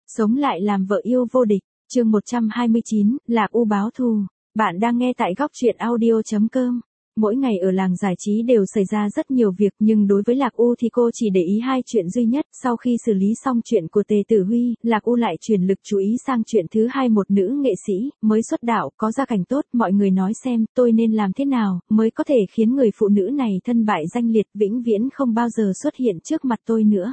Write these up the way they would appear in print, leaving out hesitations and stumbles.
Sống lại làm vợ yêu vô địch, chương 129, Lạc U báo thù. Bạn đang nghe tại góc truyện audio.com. Mỗi ngày ở làng giải trí đều xảy ra rất nhiều việc, nhưng đối với Lạc U thì cô chỉ để ý hai chuyện duy nhất. Sau khi xử lý xong chuyện của Tề Tử Huy, Lạc U lại chuyển lực chú ý sang chuyện thứ hai. Một nữ nghệ sĩ mới xuất đạo, có gia cảnh tốt, mọi người nói xem tôi nên làm thế nào mới có thể khiến người phụ nữ này thân bại danh liệt, vĩnh viễn không bao giờ xuất hiện trước mặt tôi nữa.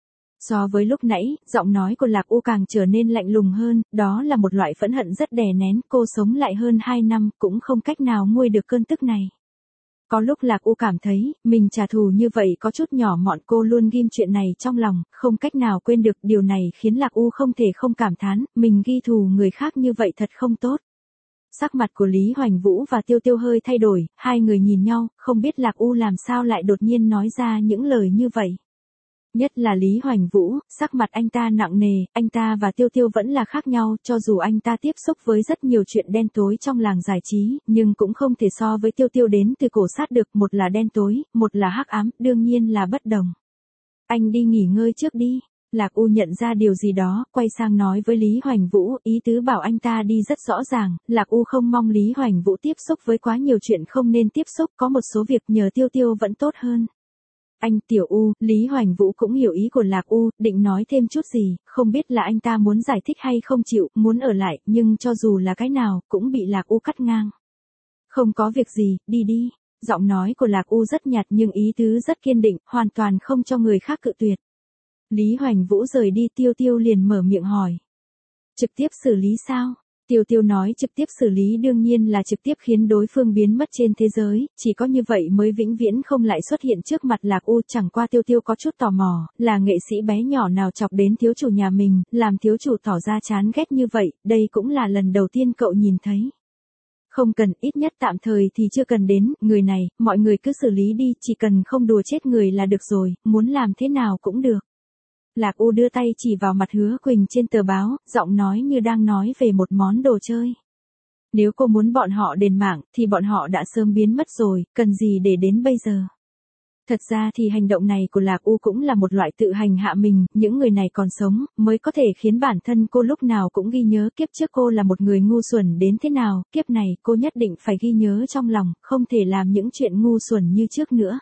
So với lúc nãy, giọng nói của Lạc U càng trở nên lạnh lùng hơn, đó là một loại phẫn hận rất đè nén. Cô sống lại hơn 2 năm, cũng không cách nào nguôi được cơn tức này. Có lúc Lạc U cảm thấy, mình trả thù như vậy có chút nhỏ mọn. Cô luôn ghim chuyện này trong lòng, không cách nào quên được. Điều này khiến Lạc U không thể không cảm thán, mình ghi thù người khác như vậy thật không tốt. Sắc mặt của Lý Hoành Vũ và Tiêu Tiêu hơi thay đổi, hai người nhìn nhau, không biết Lạc U làm sao lại đột nhiên nói ra những lời như vậy. Nhất là Lý Hoành Vũ, sắc mặt anh ta nặng nề. Anh ta và Tiêu Tiêu vẫn là khác nhau, cho dù anh ta tiếp xúc với rất nhiều chuyện đen tối trong làng giải trí, nhưng cũng không thể so với Tiêu Tiêu đến từ cổ sát được. Một là đen tối, một là hắc ám, đương nhiên là bất đồng. Anh đi nghỉ ngơi trước đi. Lạc U nhận ra điều gì đó, quay sang nói với Lý Hoành Vũ, ý tứ bảo anh ta đi rất rõ ràng. Lạc U không mong Lý Hoành Vũ tiếp xúc với quá nhiều chuyện không nên tiếp xúc, có một số việc nhờ Tiêu Tiêu vẫn tốt hơn. Anh Tiểu U, Lý Hoành Vũ cũng hiểu ý của Lạc U, định nói thêm chút gì, không biết là anh ta muốn giải thích hay không chịu, muốn ở lại, nhưng cho dù là cái nào, cũng bị Lạc U cắt ngang. Không có việc gì, đi đi. Giọng nói của Lạc U rất nhạt nhưng ý tứ rất kiên định, hoàn toàn không cho người khác cự tuyệt. Lý Hoành Vũ rời đi, Tiêu Tiêu liền mở miệng hỏi. Trực tiếp xử lý sao? Tiêu Tiêu nói trực tiếp xử lý đương nhiên là trực tiếp khiến đối phương biến mất trên thế giới, chỉ có như vậy mới vĩnh viễn không lại xuất hiện trước mặt Lạc U. Chẳng qua Tiêu Tiêu có chút tò mò, là nghệ sĩ bé nhỏ nào chọc đến thiếu chủ nhà mình, làm thiếu chủ tỏ ra chán ghét như vậy, đây cũng là lần đầu tiên cậu nhìn thấy. Không cần, ít nhất tạm thời thì chưa cần đến, người này, mọi người cứ xử lý đi, chỉ cần không đùa chết người là được rồi, muốn làm thế nào cũng được. Lạc U đưa tay chỉ vào mặt Hứa Quỳnh trên tờ báo, giọng nói như đang nói về một món đồ chơi. Nếu cô muốn bọn họ đền mạng, thì bọn họ đã sớm biến mất rồi, cần gì để đến bây giờ. Thật ra thì hành động này của Lạc U cũng là một loại tự hành hạ mình, những người này còn sống, mới có thể khiến bản thân cô lúc nào cũng ghi nhớ kiếp trước cô là một người ngu xuẩn đến thế nào, kiếp này cô nhất định phải ghi nhớ trong lòng, không thể làm những chuyện ngu xuẩn như trước nữa.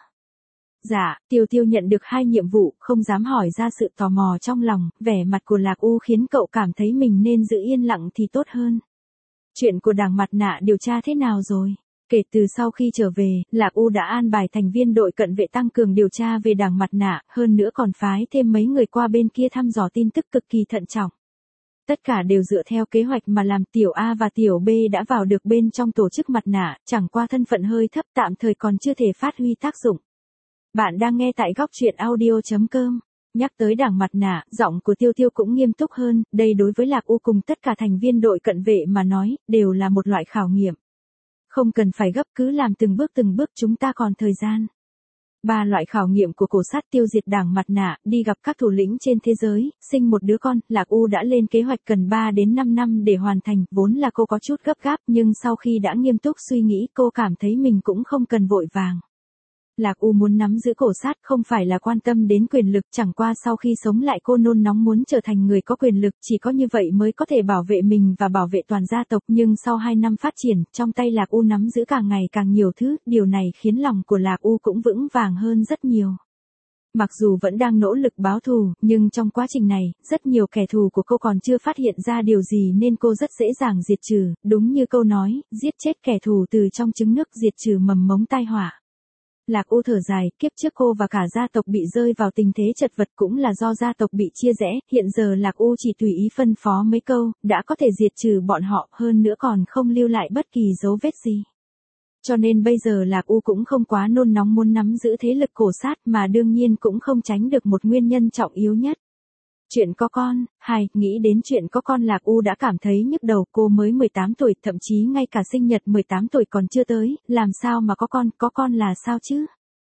Dạ, Tiêu Tiêu nhận được 2 nhiệm vụ, không dám hỏi ra sự tò mò trong lòng, vẻ mặt của Lạc U khiến cậu cảm thấy mình nên giữ yên lặng thì tốt hơn. Chuyện của Đằng Mặt Nạ điều tra thế nào rồi? Kể từ sau khi trở về, Lạc U đã an bài thành viên đội cận vệ tăng cường điều tra về Đằng Mặt Nạ, hơn nữa còn phái thêm mấy người qua bên kia thăm dò tin tức cực kỳ thận trọng. Tất cả đều dựa theo kế hoạch mà làm. Tiểu A và Tiểu B đã vào được bên trong tổ chức Mặt Nạ, chẳng qua thân phận hơi thấp tạm thời còn chưa thể phát huy tác dụng. Bạn đang nghe tại góc truyện audio.com. Nhắc tới Đằng Mặt Nạ, giọng của Tiêu Tiêu cũng nghiêm túc hơn, đây đối với Lạc U cùng tất cả thành viên đội cận vệ mà nói, đều là một loại khảo nghiệm. Không cần phải gấp, cứ làm từng bước, chúng ta còn thời gian. 3 loại khảo nghiệm của cổ sát: tiêu diệt Đằng Mặt Nạ, đi gặp các thủ lĩnh trên thế giới, sinh một đứa con. Lạc U đã lên kế hoạch cần 3 đến 5 năm để hoàn thành, vốn là cô có chút gấp gáp, nhưng sau khi đã nghiêm túc suy nghĩ, cô cảm thấy mình cũng không cần vội vàng. Lạc U muốn nắm giữ cổ sát không phải là quan tâm đến quyền lực, chẳng qua sau khi sống lại cô nôn nóng muốn trở thành người có quyền lực, chỉ có như vậy mới có thể bảo vệ mình và bảo vệ toàn gia tộc. Nhưng sau 2 năm phát triển, trong tay Lạc U nắm giữ càng ngày càng nhiều thứ, điều này khiến lòng của Lạc U cũng vững vàng hơn rất nhiều. Mặc dù vẫn đang nỗ lực báo thù, nhưng trong quá trình này, rất nhiều kẻ thù của cô còn chưa phát hiện ra điều gì nên cô rất dễ dàng diệt trừ, đúng như câu nói, giết chết kẻ thù từ trong trứng nước, diệt trừ mầm mống tai họa. Lạc U thở dài, kiếp trước cô và cả gia tộc bị rơi vào tình thế chật vật cũng là do gia tộc bị chia rẽ, hiện giờ Lạc U chỉ tùy ý phân phó mấy câu, đã có thể diệt trừ bọn họ, hơn nữa còn không lưu lại bất kỳ dấu vết gì. Cho nên bây giờ Lạc U cũng không quá nôn nóng muốn nắm giữ thế lực cổ sát, mà đương nhiên cũng không tránh được một nguyên nhân trọng yếu nhất. Chuyện có con. Nghĩ đến chuyện có con Lạc U đã cảm thấy nhức đầu. Cô mới 18 tuổi, thậm chí ngay cả sinh nhật 18 tuổi còn chưa tới, làm sao mà có con là sao chứ?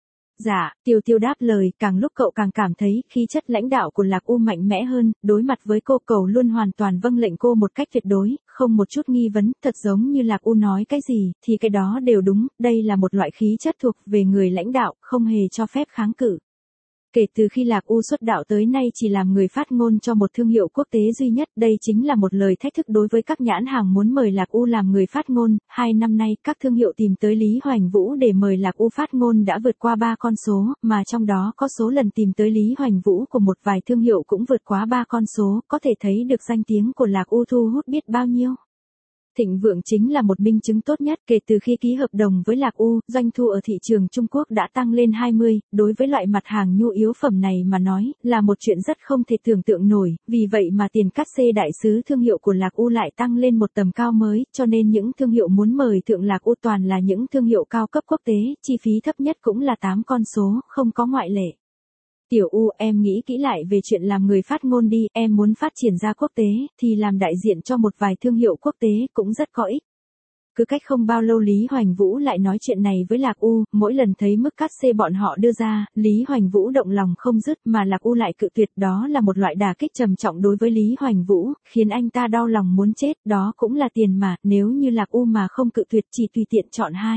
Dạ, Tiêu Tiêu đáp lời, càng lúc cậu càng cảm thấy khí chất lãnh đạo của Lạc U mạnh mẽ hơn, đối mặt với cô cậu luôn hoàn toàn vâng lệnh cô một cách tuyệt đối, không một chút nghi vấn, thật giống như Lạc U nói cái gì, thì cái đó đều đúng, đây là một loại khí chất thuộc về người lãnh đạo, không hề cho phép kháng cự. Kể từ khi Lạc U xuất đạo tới nay chỉ làm người phát ngôn cho một thương hiệu quốc tế duy nhất, đây chính là một lời thách thức đối với các nhãn hàng muốn mời Lạc U làm người phát ngôn. 2 năm nay, các thương hiệu tìm tới Lý Hoành Vũ để mời Lạc U phát ngôn đã vượt qua 3 con số, mà trong đó có số lần tìm tới Lý Hoành Vũ của một vài thương hiệu cũng vượt quá 3 con số, có thể thấy được danh tiếng của Lạc U thu hút biết bao nhiêu. Thịnh Vượng chính là một minh chứng tốt nhất. Kể từ khi ký hợp đồng với Lạc U, doanh thu ở thị trường Trung Quốc đã tăng lên 20, đối với loại mặt hàng nhu yếu phẩm này mà nói, là một chuyện rất không thể tưởng tượng nổi, vì vậy mà tiền cát xê đại sứ thương hiệu của Lạc U lại tăng lên một tầm cao mới, cho nên những thương hiệu muốn mời thượng Lạc U toàn là những thương hiệu cao cấp quốc tế, chi phí thấp nhất cũng là 8 con số, không có ngoại lệ. Tiểu U, em nghĩ kỹ lại về chuyện làm người phát ngôn đi, em muốn phát triển ra quốc tế, thì làm đại diện cho một vài thương hiệu quốc tế cũng rất có ích. Cứ cách không bao lâu Lý Hoành Vũ lại nói chuyện này với Lạc U, mỗi lần thấy mức cát xê bọn họ đưa ra, Lý Hoành Vũ động lòng không dứt mà Lạc U lại cự tuyệt, đó là một loại đả kích trầm trọng đối với Lý Hoành Vũ, khiến anh ta đau lòng muốn chết, đó cũng là tiền mà, nếu như Lạc U mà không cự tuyệt chỉ tùy tiện chọn hai.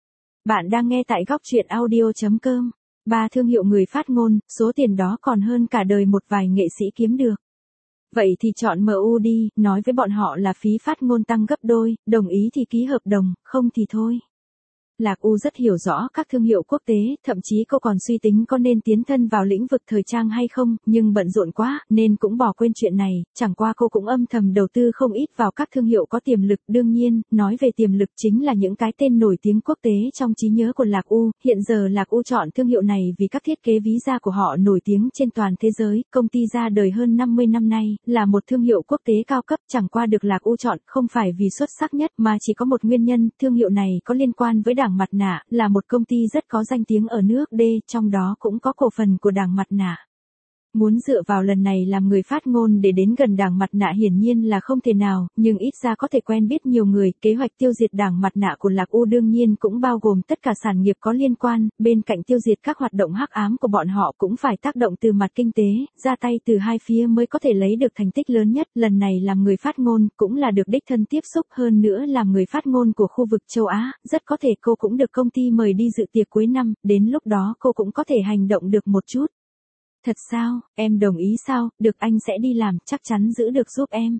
Bạn đang nghe tại góc truyện audio.com. 3 thương hiệu người phát ngôn, số tiền đó còn hơn cả đời một vài nghệ sĩ kiếm được. Vậy thì chọn MU đi, nói với bọn họ là phí phát ngôn tăng gấp đôi, đồng ý thì ký hợp đồng, không thì thôi. Lạc U rất hiểu rõ các thương hiệu quốc tế, thậm chí cô còn suy tính có nên tiến thân vào lĩnh vực thời trang hay không, nhưng bận rộn quá, nên cũng bỏ quên chuyện này, chẳng qua cô cũng âm thầm đầu tư không ít vào các thương hiệu có tiềm lực. Đương nhiên, nói về tiềm lực chính là những cái tên nổi tiếng quốc tế trong trí nhớ của Lạc U, hiện giờ Lạc U chọn thương hiệu này vì các thiết kế ví da của họ nổi tiếng trên toàn thế giới, công ty ra đời hơn 50 năm nay, là một thương hiệu quốc tế cao cấp, chẳng qua được Lạc U chọn không phải vì xuất sắc nhất mà chỉ có một nguyên nhân, thương hiệu này có liên quan với Đảng Mặt Nạ, là một công ty rất có danh tiếng ở nước D, trong đó cũng có cổ phần của Đảng Mặt Nạ. Muốn dựa vào lần này làm người phát ngôn để đến gần Đảng Mặt Nạ hiển nhiên là không thể nào, nhưng ít ra có thể quen biết nhiều người. Kế hoạch tiêu diệt Đảng Mặt Nạ của Lạc U đương nhiên cũng bao gồm tất cả sản nghiệp có liên quan, bên cạnh tiêu diệt các hoạt động hắc ám của bọn họ cũng phải tác động từ mặt kinh tế, ra tay từ hai phía mới có thể lấy được thành tích lớn nhất. Lần này làm người phát ngôn cũng là được đích thân tiếp xúc, hơn nữa làm người phát ngôn của khu vực châu Á, rất có thể cô cũng được công ty mời đi dự tiệc cuối năm, đến lúc đó cô cũng có thể hành động được một chút. Thật sao, em đồng ý sao, được anh sẽ đi làm, chắc chắn giữ được giúp em.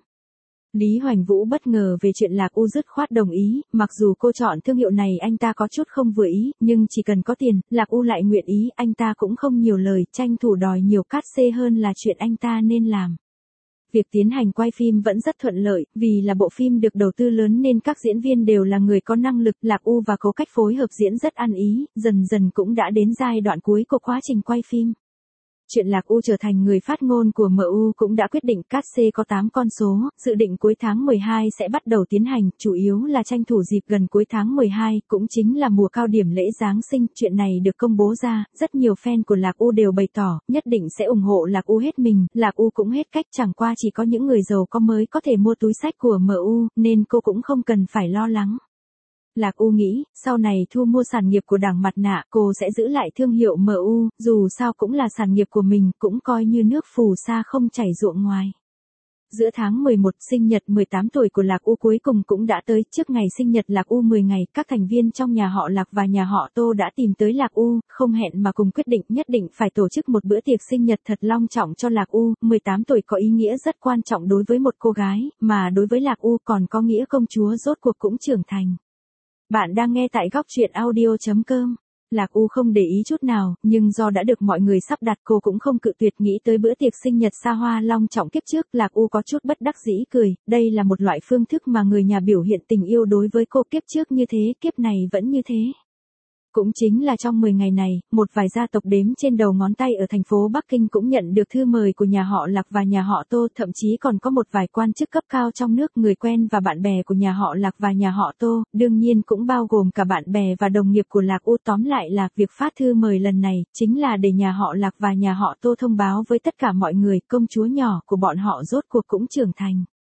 Lý Hoành Vũ bất ngờ về chuyện Lạc U dứt khoát đồng ý, mặc dù cô chọn thương hiệu này anh ta có chút không vừa ý, nhưng chỉ cần có tiền, Lạc U lại nguyện ý, anh ta cũng không nhiều lời, tranh thủ đòi nhiều cát xê hơn là chuyện anh ta nên làm. Việc tiến hành quay phim vẫn rất thuận lợi, vì là bộ phim được đầu tư lớn nên các diễn viên đều là người có năng lực, Lạc U và Cố Cách phối hợp diễn rất ăn ý, dần dần cũng đã đến giai đoạn cuối của quá trình quay phim. Chuyện Lạc U trở thành người phát ngôn của MU cũng đã quyết định cát xê có 8 con số, dự định cuối tháng 12 sẽ bắt đầu tiến hành, chủ yếu là tranh thủ dịp gần cuối tháng 12, cũng chính là mùa cao điểm lễ Giáng sinh. Chuyện này được công bố ra, rất nhiều fan của Lạc U đều bày tỏ, nhất định sẽ ủng hộ Lạc U hết mình, Lạc U cũng hết cách, chẳng qua chỉ có những người giàu có mới có thể mua túi xách của MU, nên cô cũng không cần phải lo lắng. Lạc U nghĩ, sau này thu mua sản nghiệp của Đảng Mặt Nạ, cô sẽ giữ lại thương hiệu MU, dù sao cũng là sản nghiệp của mình, cũng coi như nước phù sa không chảy ruộng ngoài. Giữa tháng 11, sinh nhật 18 tuổi của Lạc U cuối cùng cũng đã tới, trước ngày sinh nhật Lạc U 10 ngày, các thành viên trong nhà họ Lạc và nhà họ Tô đã tìm tới Lạc U, không hẹn mà cùng quyết định nhất định phải tổ chức một bữa tiệc sinh nhật thật long trọng cho Lạc U. 18 tuổi có ý nghĩa rất quan trọng đối với một cô gái, mà đối với Lạc U còn có nghĩa công chúa rốt cuộc cũng trưởng thành. Bạn đang nghe tại góc truyện audio.com. Lạc U không để ý chút nào, nhưng do đã được mọi người sắp đặt cô cũng không cự tuyệt. Nghĩ tới bữa tiệc sinh nhật xa hoa long trọng kiếp trước, Lạc U có chút bất đắc dĩ cười, đây là một loại phương thức mà người nhà biểu hiện tình yêu đối với cô, kiếp trước như thế, kiếp này vẫn như thế. Cũng chính là trong 10 ngày này, một vài gia tộc đếm trên đầu ngón tay ở thành phố Bắc Kinh cũng nhận được thư mời của nhà họ Lạc và nhà họ Tô, thậm chí còn có một vài quan chức cấp cao trong nước, người quen và bạn bè của nhà họ Lạc và nhà họ Tô, đương nhiên cũng bao gồm cả bạn bè và đồng nghiệp của Lạc U. Tóm lại là, việc phát thư mời lần này, chính là để nhà họ Lạc và nhà họ Tô thông báo với tất cả mọi người, công chúa nhỏ của bọn họ rốt cuộc cũng trưởng thành.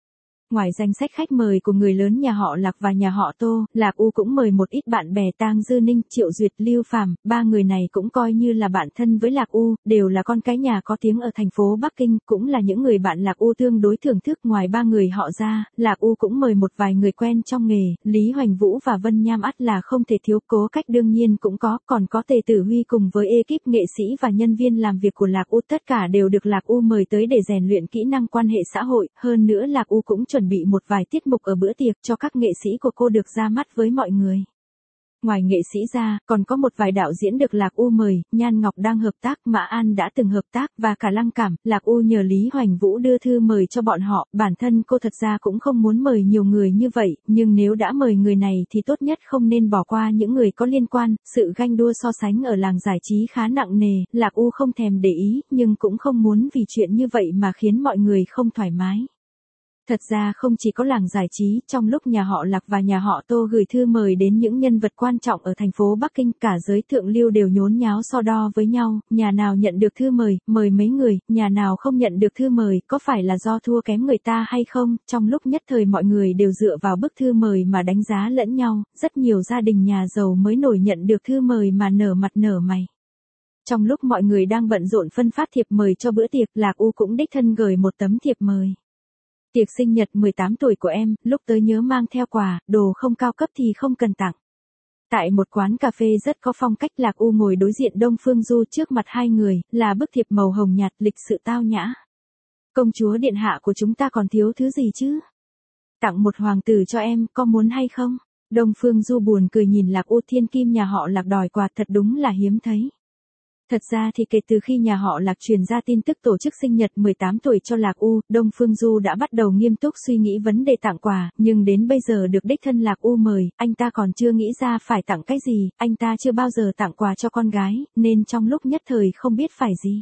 Ngoài danh sách khách mời của người lớn nhà họ Lạc và nhà họ Tô, Lạc U cũng mời một ít bạn bè Tang Dư Ninh, Triệu Duyệt, Lưu Phàm, ba người này cũng coi như là bạn thân với Lạc U, đều là con cái nhà có tiếng ở thành phố Bắc Kinh, cũng là những người bạn Lạc U tương đối thưởng thức. Ngoài ba người họ ra, Lạc U cũng mời một vài người quen trong nghề, Lý Hoành Vũ và Vân Nham ắt là không thể thiếu, Cố Cách đương nhiên cũng có, còn có Tề Tử Huy cùng với ekip nghệ sĩ và nhân viên làm việc của Lạc U, tất cả đều được Lạc U mời tới để rèn luyện kỹ năng quan hệ xã hội, hơn nữa Lạc U cũng chuẩn bị một vài tiết mục ở bữa tiệc cho các nghệ sĩ của cô được ra mắt với mọi người. Ngoài nghệ sĩ ra, còn có một vài đạo diễn được Lạc U mời, Nhan Ngọc đang hợp tác, Mã An đã từng hợp tác, và cả Lăng Cảm. Lạc U nhờ Lý Hoành Vũ đưa thư mời cho bọn họ, bản thân cô thật ra cũng không muốn mời nhiều người như vậy, nhưng nếu đã mời người này thì tốt nhất không nên bỏ qua những người có liên quan. Sự ganh đua so sánh ở làng giải trí khá nặng nề, Lạc U không thèm để ý, nhưng cũng không muốn vì chuyện như vậy mà khiến mọi người không thoải mái. Thật ra không chỉ có làng giải trí, trong lúc nhà họ Lạc và nhà họ Tô gửi thư mời đến những nhân vật quan trọng ở thành phố Bắc Kinh, cả giới thượng lưu đều nhốn nháo so đo với nhau, nhà nào nhận được thư mời, mời mấy người, nhà nào không nhận được thư mời, có phải là do thua kém người ta hay không, trong lúc nhất thời mọi người đều dựa vào bức thư mời mà đánh giá lẫn nhau, rất nhiều gia đình nhà giàu mới nổi nhận được thư mời mà nở mặt nở mày. Trong lúc mọi người đang bận rộn phân phát thiệp mời cho bữa tiệc, Lạc U cũng đích thân gửi một tấm thiệp mời. Tiệc sinh nhật 18 tuổi của em, lúc tới nhớ mang theo quà, đồ không cao cấp thì không cần tặng. Tại một quán cà phê rất có phong cách, Lạc U ngồi đối diện Đông Phương Du, trước mặt hai người, là bức thiệp màu hồng nhạt, lịch sự tao nhã. Công chúa điện hạ của chúng ta còn thiếu thứ gì chứ? Tặng một hoàng tử cho em, có muốn hay không? Đông Phương Du buồn cười nhìn Lạc U, thiên kim nhà họ Lạc đòi quà thật đúng là hiếm thấy. Thật ra thì kể từ khi nhà họ Lạc truyền ra tin tức tổ chức sinh nhật 18 tuổi cho Lạc U, Đông Phương Du đã bắt đầu nghiêm túc suy nghĩ vấn đề tặng quà, nhưng đến bây giờ được đích thân Lạc U mời, anh ta còn chưa nghĩ ra phải tặng cái gì, anh ta chưa bao giờ tặng quà cho con gái, nên trong lúc nhất thời không biết phải gì.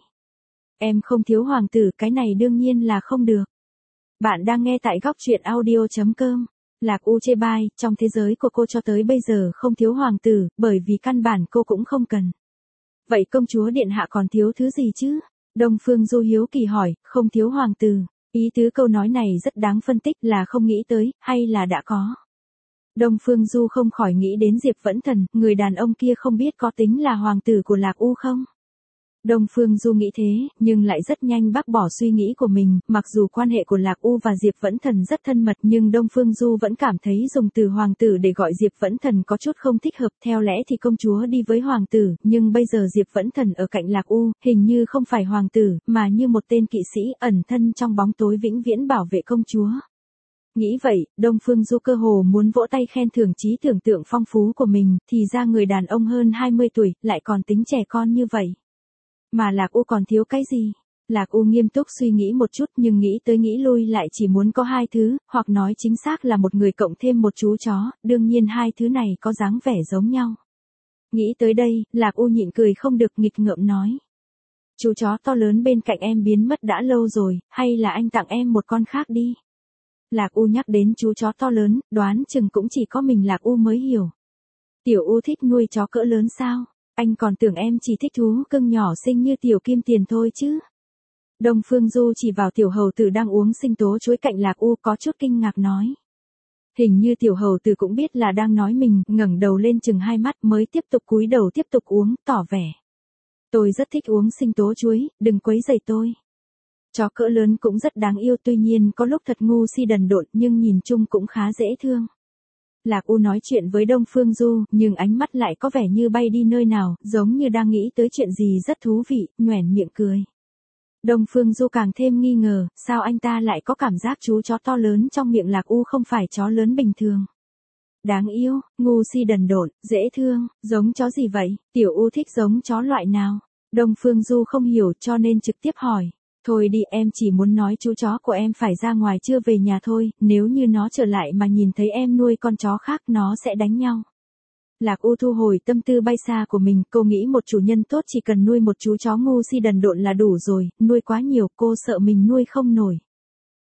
Em không thiếu hoàng tử, cái này đương nhiên là không được. Bạn đang nghe tại góc truyện audio.com. Lạc U chê bai, trong thế giới của cô cho tới bây giờ không thiếu hoàng tử, bởi vì căn bản cô cũng không cần. Vậy công chúa điện hạ còn thiếu thứ gì chứ? Đông Phương Du hiếu kỳ hỏi, không thiếu hoàng tử. Ý tứ câu nói này rất đáng phân tích, là không nghĩ tới, hay là đã có. Đông Phương Du không khỏi nghĩ đến Diệp Vẫn Thần, người đàn ông kia không biết có tính là hoàng tử của Lạc U không? Đông Phương Du nghĩ thế, nhưng lại rất nhanh bác bỏ suy nghĩ của mình, mặc dù quan hệ của Lạc U và Diệp Vẫn Thần rất thân mật, nhưng Đông Phương Du vẫn cảm thấy dùng từ hoàng tử để gọi Diệp Vẫn Thần có chút không thích hợp, theo lẽ thì công chúa đi với hoàng tử, nhưng bây giờ Diệp Vẫn Thần ở cạnh Lạc U, hình như không phải hoàng tử, mà như một tên kỵ sĩ ẩn thân trong bóng tối vĩnh viễn bảo vệ công chúa. Nghĩ vậy, Đông Phương Du cơ hồ muốn vỗ tay khen thưởng trí tưởng tượng phong phú của mình, thì ra người đàn ông hơn 20 tuổi, lại còn tính trẻ con như vậy. Mà Lạc U còn thiếu cái gì? Lạc U nghiêm túc suy nghĩ một chút, nhưng nghĩ tới nghĩ lui lại chỉ muốn có hai thứ, hoặc nói chính xác là một người cộng thêm một chú chó, đương nhiên hai thứ này có dáng vẻ giống nhau. Nghĩ tới đây, Lạc U nhịn cười không được, nghịch ngợm nói. Chú chó to lớn bên cạnh em biến mất đã lâu rồi, hay là anh tặng em một con khác đi? Lạc U nhắc đến chú chó to lớn, đoán chừng cũng chỉ có mình Lạc U mới hiểu. Tiểu U thích nuôi chó cỡ lớn sao? Anh còn tưởng em chỉ thích thú cưng nhỏ xinh như Tiểu Kim Tiền thôi chứ. Đông Phương Du chỉ vào tiểu hầu tử đang uống sinh tố chuối cạnh Lạc U, có chút kinh ngạc nói. Hình như tiểu hầu tử cũng biết là đang nói mình, ngẩng đầu lên chừng hai mắt mới tiếp tục cúi đầu tiếp tục uống, tỏ vẻ. Tôi rất thích uống sinh tố chuối, đừng quấy rầy tôi. Chó cỡ lớn cũng rất đáng yêu, tuy nhiên có lúc thật ngu si đần độn, nhưng nhìn chung cũng khá dễ thương. Lạc U nói chuyện với Đông Phương Du, nhưng ánh mắt lại có vẻ như bay đi nơi nào, giống như đang nghĩ tới chuyện gì rất thú vị, nhoẻn miệng cười. Đông Phương Du càng thêm nghi ngờ, sao anh ta lại có cảm giác chú chó to lớn trong miệng Lạc U không phải chó lớn bình thường. Đáng yêu, ngu si đần độn, dễ thương, giống chó gì vậy? Tiểu U thích giống chó loại nào? Đông Phương Du không hiểu cho nên trực tiếp hỏi. Thôi đi, em chỉ muốn nói chú chó của em phải ra ngoài chưa về nhà thôi, nếu như nó trở lại mà nhìn thấy em nuôi con chó khác nó sẽ đánh nhau. Lạc U thu hồi tâm tư bay xa của mình, cô nghĩ một chủ nhân tốt chỉ cần nuôi một chú chó ngu si đần độn là đủ rồi, nuôi quá nhiều cô sợ mình nuôi không nổi.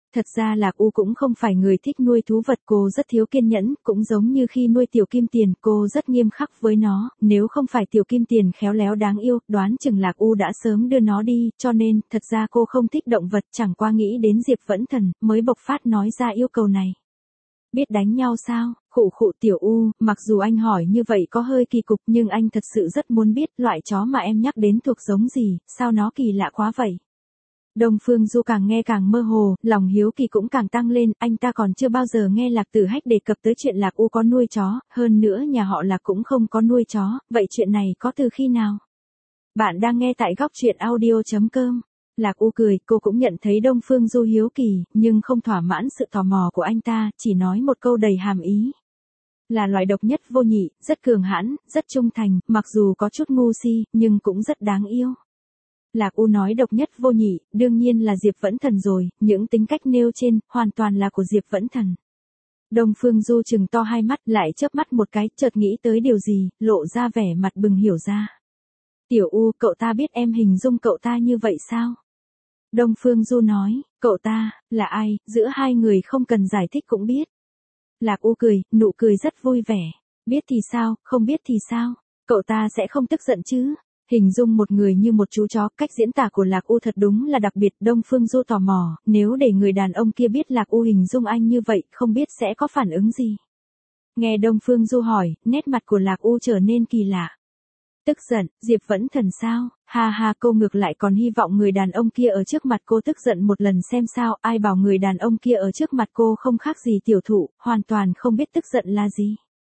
Thật ra Lạc U cũng không phải người thích nuôi thú vật, cô rất thiếu kiên nhẫn, cũng giống như khi nuôi Tiểu Kim Tiền, cô rất nghiêm khắc với nó, nếu không phải Tiểu Kim Tiền khéo léo đáng yêu, đoán chừng Lạc U đã sớm đưa nó đi, cho nên, thật ra cô không thích động vật, chẳng qua nghĩ đến Diệp Vẫn Thần, mới bộc phát nói ra yêu cầu này. Biết đánh nhau sao? Khụ khụ Tiểu U, mặc dù anh hỏi như vậy có hơi kỳ cục nhưng anh thật sự rất muốn biết loại chó mà em nhắc đến thuộc giống gì, sao nó kỳ lạ quá vậy? Đông Phương Du càng nghe càng mơ hồ, lòng hiếu kỳ cũng càng tăng lên, anh ta còn chưa bao giờ nghe Lạc Tử Hách đề cập tới chuyện Lạc U có nuôi chó, hơn nữa nhà họ Lạc cũng không có nuôi chó, vậy chuyện này có từ khi nào? Bạn đang nghe tại góc truyện audio.com. Lạc U cười, cô cũng nhận thấy Đông Phương Du hiếu kỳ, nhưng không thỏa mãn sự tò mò của anh ta, chỉ nói một câu đầy hàm ý. Là loài độc nhất vô nhị, rất cường hãn, rất trung thành, mặc dù có chút ngu si, nhưng cũng rất đáng yêu. Lạc U nói độc nhất vô nhị, đương nhiên là Diệp Vẫn Thần rồi, những tính cách nêu trên, hoàn toàn là của Diệp Vẫn Thần. Đông Phương Du trừng to hai mắt, lại chớp mắt một cái, chợt nghĩ tới điều gì, lộ ra vẻ mặt bừng hiểu ra. Tiểu U, cậu ta biết em hình dung cậu ta như vậy sao? Đông Phương Du nói, cậu ta, là ai, giữa hai người không cần giải thích cũng biết. Lạc U cười, nụ cười rất vui vẻ. Biết thì sao, không biết thì sao, cậu ta sẽ không tức giận chứ? Hình dung một người như một chú chó, cách diễn tả của Lạc U thật đúng là đặc biệt. Đông Phương Du tò mò, nếu để người đàn ông kia biết Lạc U hình dung anh như vậy, không biết sẽ có phản ứng gì. Nghe Đông Phương Du hỏi, nét mặt của Lạc U trở nên kỳ lạ. Tức giận, Diệp Vẫn Thần sao? Ha ha, cô ngược lại còn hy vọng người đàn ông kia ở trước mặt cô tức giận một lần xem sao, ai bảo người đàn ông kia ở trước mặt cô không khác gì tiểu thụ, hoàn toàn không biết tức giận là gì.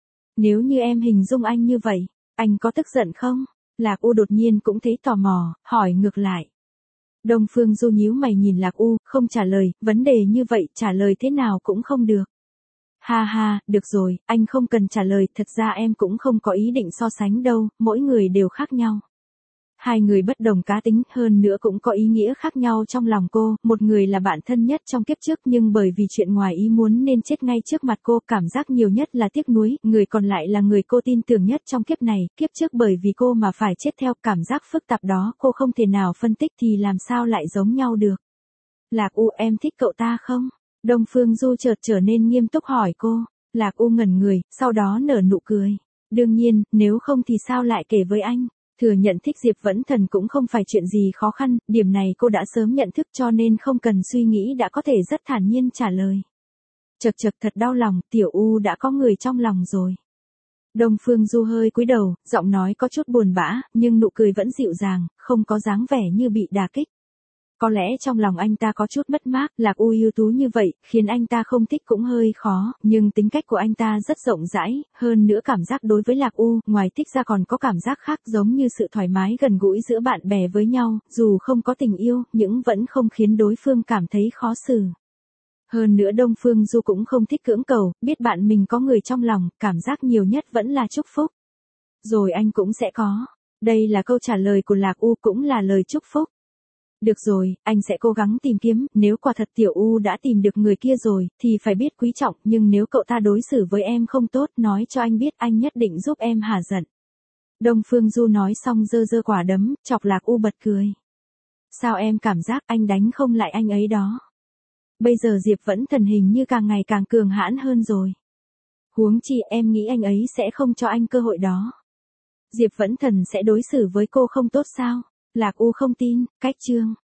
Nếu như em hình dung anh như vậy, anh có tức giận không? Lạc U đột nhiên cũng thấy tò mò, hỏi ngược lại. Đông Phương Du nhíu mày nhìn Lạc U, không trả lời, vấn đề như vậy trả lời thế nào cũng không được. Ha ha, được rồi, anh không cần trả lời, thật ra em cũng không có ý định so sánh đâu, mỗi người đều khác nhau. Hai người bất đồng cá tính, hơn nữa cũng có ý nghĩa khác nhau trong lòng cô, một người là bạn thân nhất trong kiếp trước nhưng bởi vì chuyện ngoài ý muốn nên chết ngay trước mặt cô, cảm giác nhiều nhất là tiếc nuối, người còn lại là người cô tin tưởng nhất trong kiếp này, kiếp trước bởi vì cô mà phải chết theo, cảm giác phức tạp đó cô không thể nào phân tích thì làm sao lại giống nhau được. Lạc U, em thích cậu ta không? Đông Phương Du chợt trở nên nghiêm túc hỏi cô. Lạc U ngẩn người, sau đó nở nụ cười. Đương nhiên, nếu không thì sao lại kể với anh. Thừa nhận thích Diệp Vẫn Thần cũng không phải chuyện gì khó khăn, điểm này cô đã sớm nhận thức cho nên không cần suy nghĩ đã có thể rất thản nhiên trả lời. Chật chật, thật đau lòng, Tiểu U đã có người trong lòng rồi. Đông Phương Du hơi cúi đầu, giọng nói có chút buồn bã, nhưng nụ cười vẫn dịu dàng, không có dáng vẻ như bị đả kích. Có lẽ trong lòng anh ta có chút mất mát, Lạc U ưu tú như vậy, khiến anh ta không thích cũng hơi khó, nhưng tính cách của anh ta rất rộng rãi, hơn nữa cảm giác đối với Lạc U, ngoài thích ra còn có cảm giác khác giống như sự thoải mái gần gũi giữa bạn bè với nhau, dù không có tình yêu, nhưng vẫn không khiến đối phương cảm thấy khó xử. Hơn nữa Đông Phương Du cũng không thích cưỡng cầu, biết bạn mình có người trong lòng, cảm giác nhiều nhất vẫn là chúc phúc. Rồi anh cũng sẽ có. Đây là câu trả lời của Lạc U, cũng là lời chúc phúc. Được rồi, anh sẽ cố gắng tìm kiếm, nếu quả thật Tiểu U đã tìm được người kia rồi, thì phải biết quý trọng, nhưng nếu cậu ta đối xử với em không tốt, nói cho anh biết, anh nhất định giúp em hả giận. Đông Phương Du nói xong giơ giơ quả đấm, chọc Lạc U bật cười. Sao em cảm giác anh đánh không lại anh ấy đó? Bây giờ Diệp Vẫn Thần hình như càng ngày càng cường hãn hơn rồi. Huống chi em nghĩ anh ấy sẽ không cho anh cơ hội đó. Diệp Vẫn Thần sẽ đối xử với cô không tốt sao? Lạc U không tin, cách chương.